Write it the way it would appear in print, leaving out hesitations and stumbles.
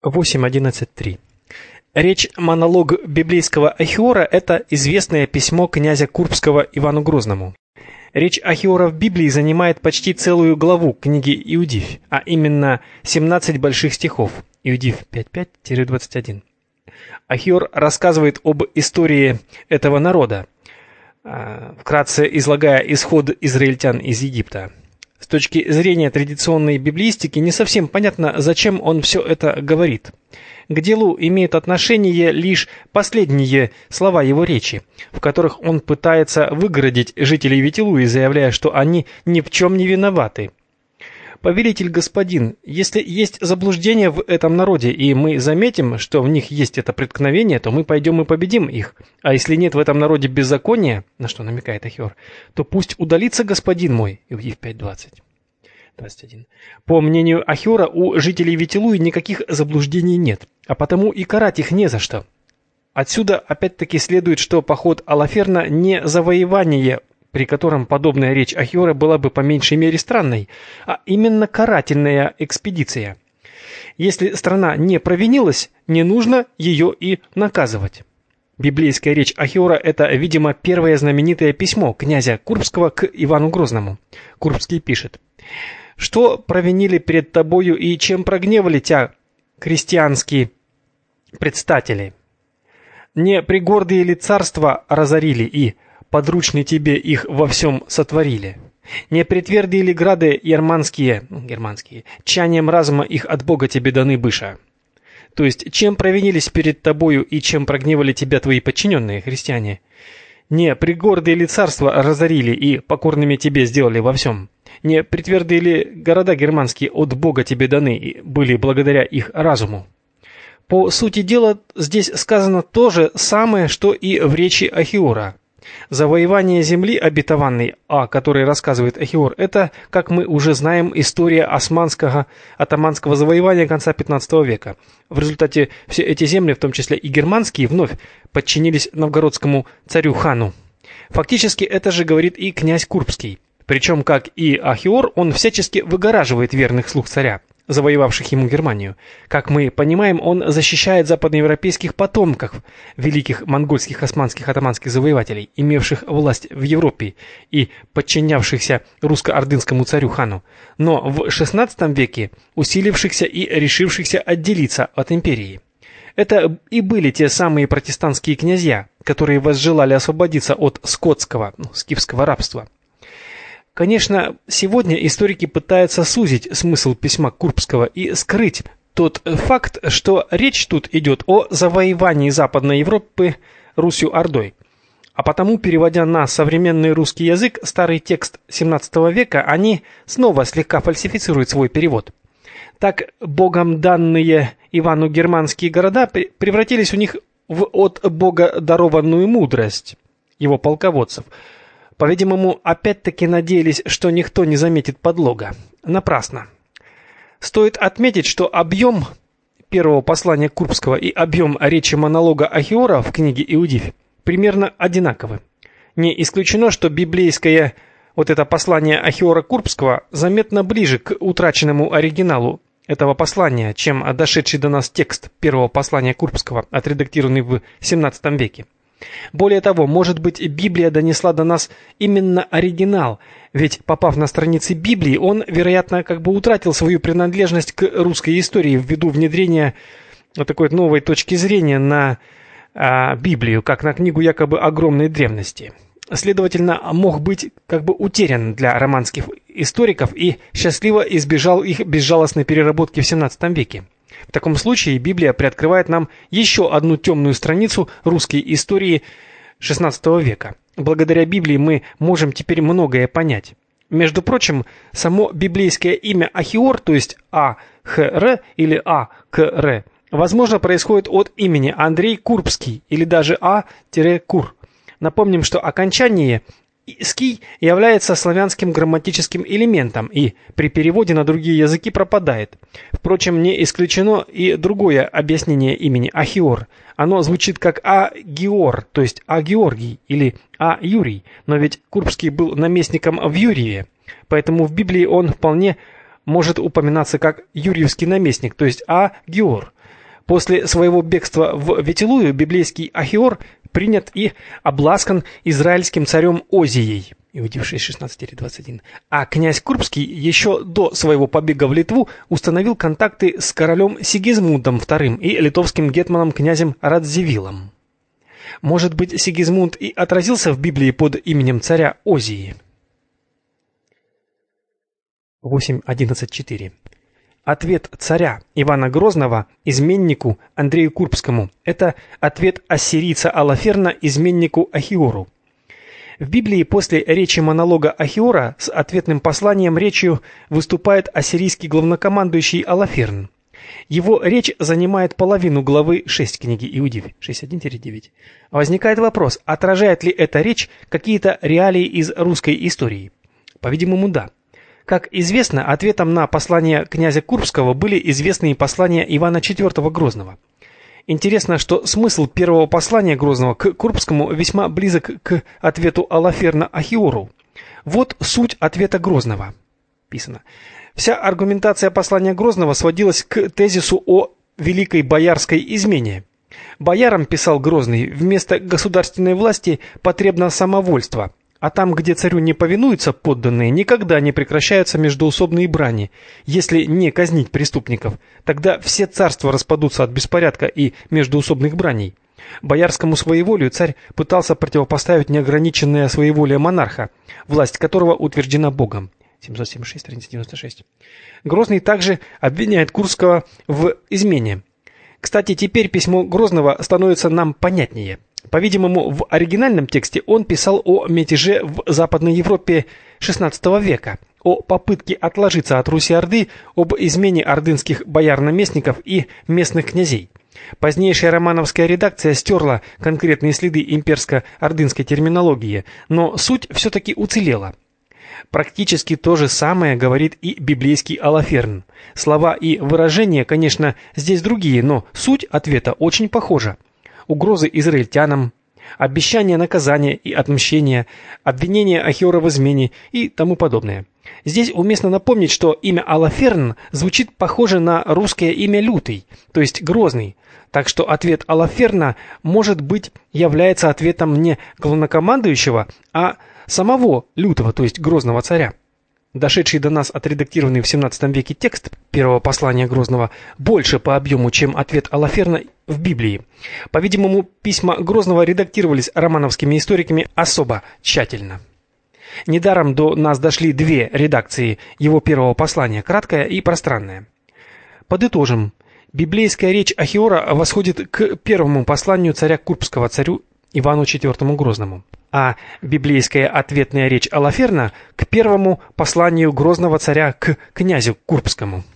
8.11.3. Речь-монолог библейского Ахиора – это известное письмо князя Курбского Ивану Грозному. Речь Ахиора в Библии занимает почти целую главу книги Иудивь, а именно 17 больших стихов. Иудивь 5.5-21. Ахиор рассказывает об истории этого народа, вкратце излагая исход израильтян из Египта. С точки зрения традиционной библеистики не совсем понятно, зачем он все это говорит. К делу имеют отношение лишь последние слова его речи, в которых он пытается выгородить жителей Витилуи, заявляя, что они ни в чем не виноваты. «Повелитель господин, если есть заблуждение в этом народе, и мы заметим, что в них есть это преткновение, то мы пойдем и победим их. А если нет в этом народе беззакония, на что намекает Ахиор, то пусть удалится господин мой». Иудивь 5:20. 21. По мнению Ахиора, у жителей Витилуи никаких заблуждений нет, а потому и карать их не за что. Отсюда опять-таки следует, что поход Алаферна не завоевание, при котором подобная речь Ахиора была бы по меньшей мере странной, а именно карательная экспедиция. Если страна не провинилась, не нужно ее и наказывать. Библейская речь Ахиора – это, видимо, первое знаменитое письмо князя Курбского к Ивану Грозному. Курбский пишет: «Что провинили перед тобою и чем прогневали тебя крестьянские предстатели? Не пригордые ли царства разорили и подручны тебе их во всем сотворили? Не притвердые ли грады германские, чанием разума их от Бога тебе даны быша?» То есть, чем провинились перед тобою и чем прогневали тебя твои подчиненные, христиане? Не пригордые ли царства разорили и покорными тебе сделали во всем? Не притвердые ли города германские от Бога тебе даны и были благодаря их разуму? По сути дела, здесь сказано то же самое, что и в речи Ахиора. Завоевание земли обетованной, о которой рассказывает Ахиор, это, как мы уже знаем, история атаманского завоевания конца 15 века. В результате все эти земли, в том числе и германские, вновь подчинились новгородскому царю-хану. Фактически это же говорит и князь Курбский. Причем, как и Ахиор, он всячески выгораживает верных слуг царя, завоевавших ему Германию. Как мы понимаем, он защищает западноевропейских потомков великих монгольских, османских, атаманских завоевателей, имевших власть в Европе и подчинявшихся русско-ордынскому царю-хану, но в XVI веке усилившихся и решившихся отделиться от империи. Это и были те самые протестантские князья, которые возжелали освободиться от скотского, скифского рабства. Конечно, сегодня историки пытаются сузить смысл письма Курбского и скрыть тот факт, что речь тут идет о завоевании Западной Европы Русью-Ордой. А потому, переводя на современный русский язык старый текст XVII века, они снова слегка фальсифицируют свой перевод. Так, богом данные Ивану германские города превратились у них в от Бога дарованную мудрость его полководцев. По-видимому, опять-таки надеялись, что никто не заметит подлога. Напрасно. Стоит отметить, что объем первого послания Курбского и объем речи-монолога Ахиора в книге Иудивь примерно одинаковы. Не исключено, что библейское это послание Ахиора Курбского заметно ближе к утраченному оригиналу этого послания, чем дошедший до нас текст первого послания Курбского, отредактированный в XVII веке. Более того, может быть, Библия донесла до нас именно оригинал, ведь, попав на страницы Библии, он, вероятно, утратил свою принадлежность к русской истории ввиду внедрения такой новой точки зрения на Библию, как на книгу якобы огромной древности. Следовательно, мог быть утерян для романских историков и счастливо избежал их безжалостной переработки в XVII веке. В таком случае Библия приоткрывает нам еще одну темную страницу русской истории XVI века. Благодаря Библии мы можем теперь многое понять. Между прочим, само библейское имя Ахиор, то есть А-Х-Р или А-К-Р, возможно, происходит от имени Андрей Курбский или даже А-Кур. Напомним, что окончание «ский» является славянским грамматическим элементом и при переводе на другие языки пропадает. Впрочем, не исключено и другое объяснение имени Ахиор. Оно звучит как А-Геор, то есть А-Георгий или А-Юрий, но ведь Курбский был наместником в Юрьеве, поэтому в Библии он вполне может упоминаться как юрьевский наместник, то есть А-Геор. После своего бегства в Ветилую библейский Ахиор принят и обласкан израильским царем Озией, Иудеев 6:16-21. А князь Курбский еще до своего побега в Литву установил контакты с королем Сигизмундом II и литовским гетманом князем Радзивиллом. Может быть, Сигизмунд и отразился в Библии под именем царя Озии. 8.11.4. Ответ царя Ивана Грозного изменнику Андрею Курбскому – это ответ ассирийца Алаферна изменнику Ахиору. В Библии после речи монолога Ахиора с ответным посланием речью выступает ассирийский главнокомандующий Алаферн. Его речь занимает половину главы 6 книги Иудеев 6.1-9. Возникает вопрос, отражает ли эта речь какие-то реалии из русской истории? По-видимому, да. Как известно, ответом на послание князя Курбского были известные послания Ивана IV Грозного. Интересно, что смысл первого послания Грозного к Курбскому весьма близок к ответу Алаферна Ахиору. Вот суть ответа Грозного. Писано. Вся аргументация послания Грозного сводилась к тезису о великой боярской измене. Боярам, писал Грозный, вместо государственной власти потребно самовольство. А там, где царю не повинуются подданные, никогда не прекращаются междоусобные брани. Если не казнить преступников, тогда все царства распадутся от беспорядка и междоусобных браней. Боярскому своеволию царь пытался противопоставить неограниченное своеволие монарха, власть которого утверждена Богом. 776, страница 96. Грозный также обвиняет Курбского в измене. Кстати, теперь письмо Грозного становится нам понятнее. По-видимому, в оригинальном тексте он писал о мятеже в Западной Европе XVI века, о попытке отложиться от Руси-Орды, об измене ордынских бояр-наместников и местных князей. Позднейшая романовская редакция стерла конкретные следы имперско-ордынской терминологии, но суть все-таки уцелела. Практически то же самое говорит и библейский Алаферн. Слова и выражения, конечно, здесь другие, но суть ответа очень похожа. Угрозы израильтянам, обещание наказания и отмщения, обвинение Ахиора в измене и тому подобное. Здесь уместно напомнить, что имя Алаферн звучит похоже на русское имя Лютый, то есть Грозный. Так что ответ Алаферна, может быть, является ответом не главнокомандующего, а самого Лютого, то есть Грозного царя. Дошедший до нас отредактированный в XVII веке текст первого послания Грозного больше по объему, чем ответ Алаферна в Библии. По-видимому, письма Грозного редактировались романовскими историками особо тщательно. Недаром до нас дошли две редакции его первого послания, краткая и пространная. Подытожим. Библейская речь Ахиора восходит к первому посланию царя Курбского царю Ивану IV Грозному, а библейская ответная речь Алаферна к первому посланию Грозного царя к князю Курбскому.